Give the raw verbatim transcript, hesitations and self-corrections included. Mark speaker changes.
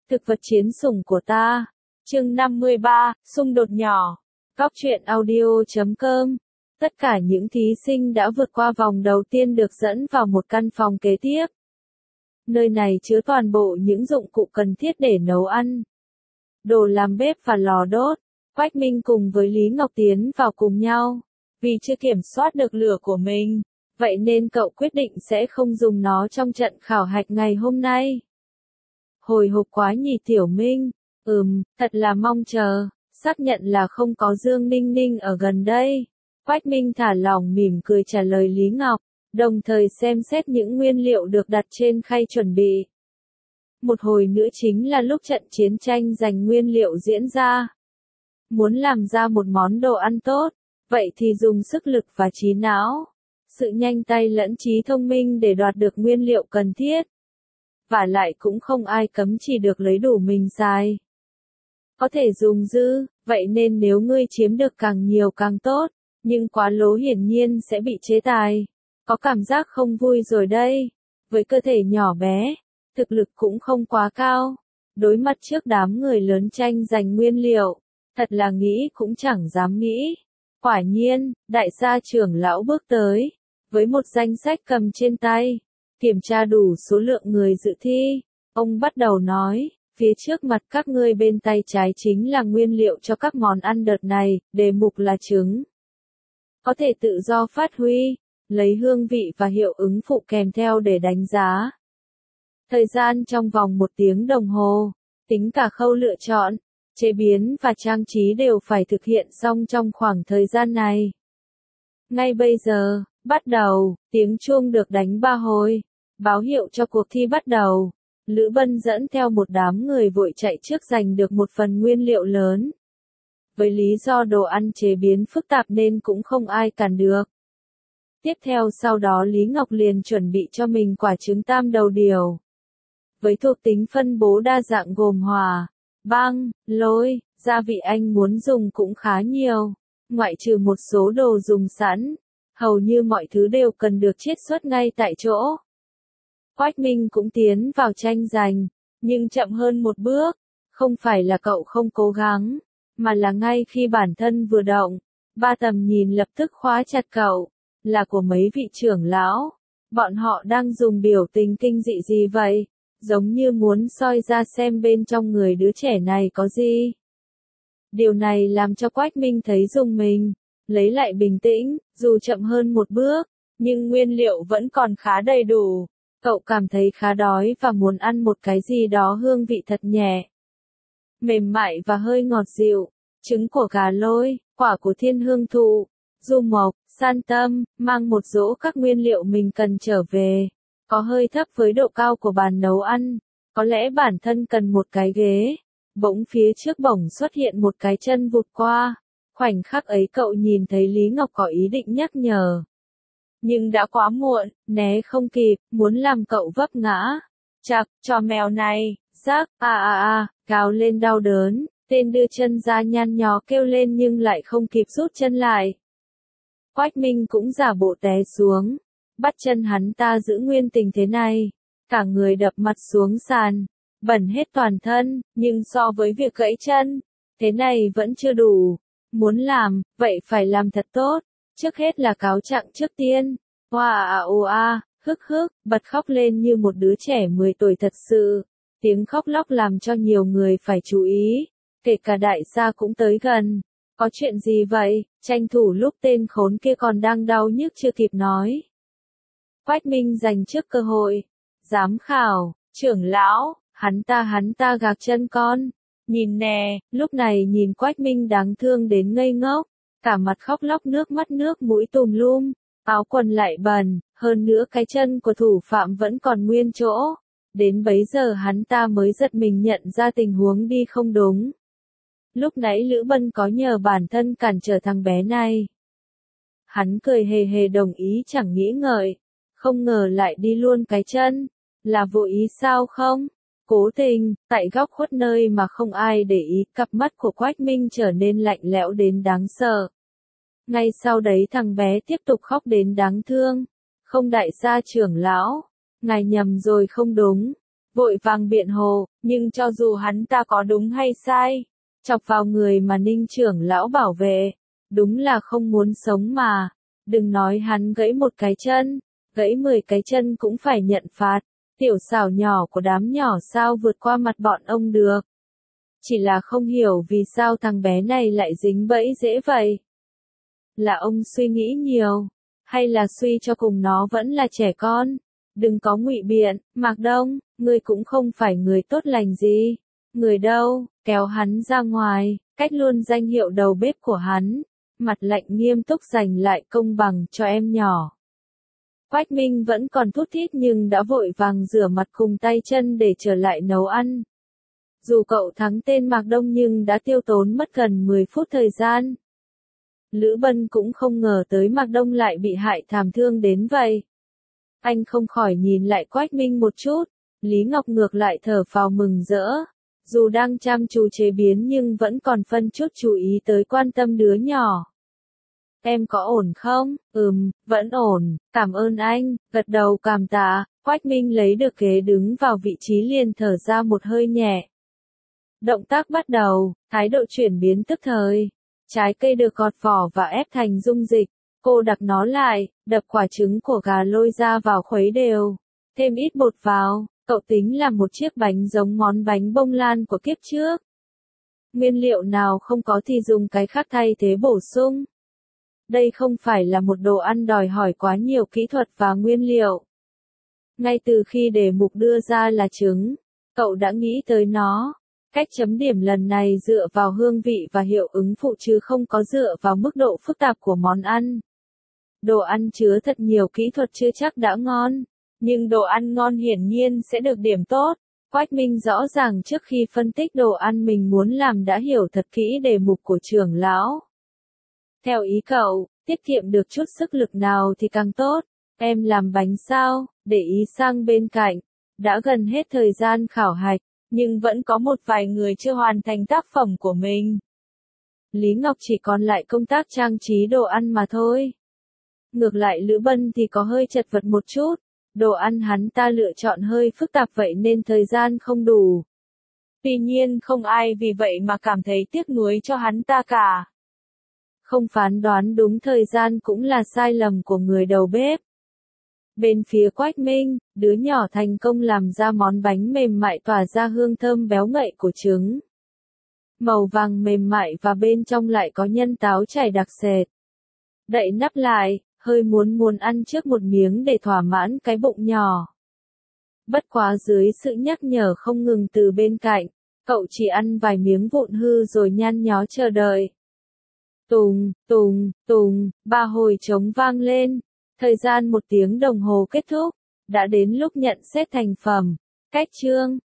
Speaker 1: Thực vật chiến sủng của ta. Chương năm mươi ba, xung đột nhỏ. Góc truyện audio chấm com. Tất cả những thí sinh đã vượt qua vòng đầu tiên được dẫn vào một căn phòng kế tiếp. Nơi này chứa toàn bộ những dụng cụ cần thiết để nấu ăn, đồ làm bếp và lò đốt. Quách Minh cùng với Lý Ngọc tiến vào cùng nhau. Vì chưa kiểm soát được lửa của mình, vậy nên cậu quyết định sẽ không dùng nó trong trận khảo hạch ngày hôm nay. Hồi hộp quá nhỉ Tiểu Minh? Ừm, thật là mong chờ. Xác nhận là không có Dương Ninh Ninh ở gần đây. Quách Minh thả lỏng mỉm cười trả lời Lý Ngọc, đồng thời xem xét những nguyên liệu được đặt trên khay chuẩn bị. Một hồi nữa chính là lúc trận chiến tranh giành nguyên liệu diễn ra. Muốn làm ra một món đồ ăn tốt, vậy thì dùng sức lực và trí não, sự nhanh tay lẫn trí thông minh để đoạt được nguyên liệu cần thiết. Và lại cũng không ai cấm chỉ được lấy đủ mình xài. Có thể dùng dư, vậy nên nếu ngươi chiếm được càng nhiều càng tốt, nhưng quá lố hiển nhiên sẽ bị chế tài. Có cảm giác không vui rồi đây. Với cơ thể nhỏ bé, thực lực cũng không quá cao, đối mặt trước đám người lớn tranh giành nguyên liệu, thật là nghĩ cũng chẳng dám nghĩ. Quả nhiên, đại gia trưởng lão bước tới, với một danh sách cầm trên tay, kiểm tra đủ số lượng người dự thi. Ông bắt đầu nói, phía trước mặt các ngươi bên tay trái chính là nguyên liệu cho các món ăn đợt này, đề mục là trứng. Có thể tự do phát huy, lấy hương vị và hiệu ứng phụ kèm theo để đánh giá. Thời gian trong vòng một tiếng đồng hồ, tính cả khâu lựa chọn, chế biến và trang trí đều phải thực hiện xong trong khoảng thời gian này. Ngay bây giờ, bắt đầu, tiếng chuông được đánh ba hồi, báo hiệu cho cuộc thi bắt đầu. Lữ Bân dẫn theo một đám người vội chạy trước giành được một phần nguyên liệu lớn. Với lý do đồ ăn chế biến phức tạp nên cũng không ai cản được. Tiếp theo sau đó Lý Ngọc liền chuẩn bị cho mình quả trứng tam đầu điều. Với thuộc tính phân bố đa dạng gồm hỏa, băng, lôi, gia vị anh muốn dùng cũng khá nhiều. Ngoại trừ một số đồ dùng sẵn, hầu như mọi thứ đều cần được chiết xuất ngay tại chỗ. Quách Minh cũng tiến vào tranh giành, nhưng chậm hơn một bước. Không phải là cậu không cố gắng, mà là ngay khi bản thân vừa động, ba tầm nhìn lập tức khóa chặt cậu, là của mấy vị trưởng lão. Bọn họ đang dùng biểu tình kinh dị gì vậy, giống như muốn soi ra xem bên trong người đứa trẻ này có gì. Điều này làm cho Quách Minh thấy rùng mình, lấy lại bình tĩnh, dù chậm hơn một bước, nhưng nguyên liệu vẫn còn khá đầy đủ. Cậu cảm thấy khá đói và muốn ăn một cái gì đó hương vị thật nhẹ, mềm mại và hơi ngọt dịu. Trứng của gà lôi, quả của thiên hương thụ, du mộc, san tâm, mang một dỗ các nguyên liệu mình cần trở về. Có hơi thấp với độ cao của bàn nấu ăn, có lẽ bản thân cần một cái ghế. Bỗng phía trước bổng xuất hiện một cái chân vụt qua. Khoảnh khắc ấy cậu nhìn thấy Lý Ngọc có ý định nhắc nhở. Nhưng đã quá muộn, né không kịp, muốn làm cậu vấp ngã. Chặt, cho mèo này, rác, à à à, gào lên đau đớn, tên đưa chân ra nhăn nhó kêu lên nhưng lại không kịp rút chân lại. Quách Minh cũng giả bộ té xuống, bắt chân hắn ta giữ nguyên tình thế này, cả người đập mặt xuống sàn, bẩn hết toàn thân, nhưng so với việc gãy chân, thế này vẫn chưa đủ. Muốn làm, vậy phải làm thật tốt. Trước hết là cáo trạng trước tiên. Hoa à ô a, hức hức, bật khóc lên như một đứa trẻ mười tuổi thật sự. Tiếng khóc lóc làm cho nhiều người phải chú ý, kể cả đại gia cũng tới gần. Có chuyện gì vậy? Tranh thủ lúc tên khốn kia còn đang đau nhức chưa kịp nói. Quách Minh giành trước cơ hội. Giám khảo, trưởng lão, hắn ta hắn ta gạc chân con. Nhìn nè, lúc này nhìn Quách Minh đáng thương đến ngây ngốc. Cả mặt khóc lóc nước mắt nước mũi tùm lum, áo quần lại bẩn, hơn nữa cái chân của thủ phạm vẫn còn nguyên chỗ. Đến bấy giờ hắn ta mới giật mình nhận ra tình huống đi không đúng. Lúc nãy Lữ Bân có nhờ bản thân cản trở thằng bé này. Hắn cười hề hề đồng ý chẳng nghĩ ngợi, không ngờ lại đi luôn cái chân. Là vô ý sao không? Cố tình, tại góc khuất nơi mà không ai để ý, cặp mắt của Quách Minh trở nên lạnh lẽo đến đáng sợ. Ngay sau đấy thằng bé tiếp tục khóc đến đáng thương. Không đại gia trưởng lão, ngài nhầm rồi không đúng. vội vàng biện hồ, nhưng cho dù hắn ta có đúng hay sai, chọc vào người mà Ninh trưởng lão bảo vệ, đúng là không muốn sống mà, đừng nói hắn gãy một cái chân, gãy mười cái chân cũng phải nhận phạt, tiểu xảo nhỏ của đám nhỏ sao vượt qua mặt bọn ông được. Chỉ là không hiểu vì sao thằng bé này lại dính bẫy dễ vậy. Là ông suy nghĩ nhiều, hay là suy cho cùng nó vẫn là trẻ con? Đừng có ngụy biện, Mạc Đông, ngươi cũng không phải người tốt lành gì. Người đâu, kéo hắn ra ngoài, cách luôn danh hiệu đầu bếp của hắn, mặt lạnh nghiêm túc giành lại công bằng cho em nhỏ. Quách Minh vẫn còn thút thít nhưng đã vội vàng rửa mặt cùng tay chân để trở lại nấu ăn. Dù cậu thắng tên Mạc Đông nhưng đã tiêu tốn mất gần mười phút thời gian. Lữ Bân cũng không ngờ tới Mạc Đông lại bị hại thảm thương đến vậy. Anh không khỏi nhìn lại Quách Minh một chút, Lý Ngọc ngược lại thở phào mừng rỡ. Dù đang chăm chú chế biến nhưng vẫn còn phân chút chú ý tới quan tâm đứa nhỏ. Em có ổn không? Ừm, vẫn ổn, cảm ơn anh, gật đầu cảm tạ, Quách Minh lấy được ghế đứng vào vị trí liền thở ra một hơi nhẹ. Động tác bắt đầu, thái độ chuyển biến tức thời. Trái cây được gọt vỏ và ép thành dung dịch. Cô đặt nó lại, đập quả trứng của gà lôi ra vào khuấy đều. Thêm ít bột vào, cậu tính làm một chiếc bánh giống món bánh bông lan của kiếp trước. Nguyên liệu nào không có thì dùng cái khác thay thế bổ sung. Đây không phải là một đồ ăn đòi hỏi quá nhiều kỹ thuật và nguyên liệu. Ngay từ khi đề mục đưa ra là trứng, cậu đã nghĩ tới nó. Cách chấm điểm lần này dựa vào hương vị và hiệu ứng phụ chứ không có dựa vào mức độ phức tạp của món ăn. Đồ ăn chứa thật nhiều kỹ thuật chưa chắc đã ngon, nhưng đồ ăn ngon hiển nhiên sẽ được điểm tốt. Quách Minh rõ ràng trước khi phân tích đồ ăn mình muốn làm đã hiểu thật kỹ đề mục của trưởng lão. Theo ý cậu, tiết kiệm được chút sức lực nào thì càng tốt. Em làm bánh sao? Để ý sang bên cạnh. Đã gần hết thời gian khảo hạch, nhưng vẫn có một vài người chưa hoàn thành tác phẩm của mình. Lý Ngọc chỉ còn lại công tác trang trí đồ ăn mà thôi. Ngược lại Lữ Bân thì có hơi chật vật một chút. Đồ ăn hắn ta lựa chọn hơi phức tạp vậy nên thời gian không đủ. Tuy nhiên không ai vì vậy mà cảm thấy tiếc nuối cho hắn ta cả. Không phán đoán đúng thời gian cũng là sai lầm của người đầu bếp. Bên phía Quách Minh, đứa nhỏ thành công làm ra món bánh mềm mại tỏa ra hương thơm béo ngậy của trứng. Màu vàng mềm mại và bên trong lại có nhân táo chảy đặc sệt. Đậy nắp lại, hơi muốn muốn ăn trước một miếng để thỏa mãn cái bụng nhỏ. Bất quá dưới sự nhắc nhở không ngừng từ bên cạnh, cậu chỉ ăn vài miếng vụn hư rồi nhăn nhó chờ đợi. Tùng, tùng, tùng, ba hồi trống vang lên. Thời gian một tiếng đồng hồ kết thúc, đã đến lúc nhận xét thành phẩm. Cách chương